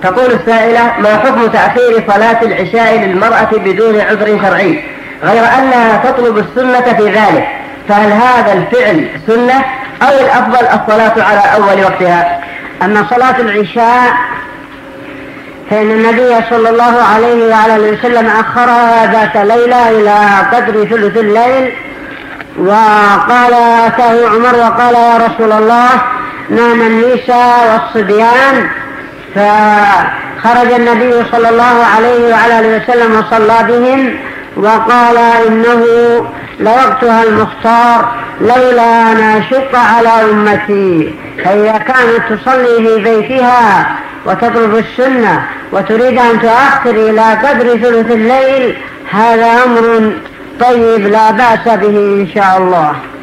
تقول السائلة: ما حكم تأخير صلاة العشاء للمرأة بدون عذر شرعي غير أنها تطلب السنة في ذلك، فهل هذا الفعل سنة أو الأفضل الصلاة على أول وقتها؟ أما صلاة العشاء فإن النبي صلى الله عليه وعلى وسلم أخرها ذات ليلة إلى قدر ثلث الليل، وقال أتاه عمر وقال: يا رسول الله، نام النساء والصبيان. فخرج النبي صلى الله عليه وعلى وسلم وصلى بهم وقال: إنه لوقتها المختار لولا أن أشق على أمتي. فإذا كانت تصلي في بيتها وتطلب السنة وتريد أن تؤخر إلى قدر ثلث الليل، هذا أمر طيب لا بأس به إن شاء الله.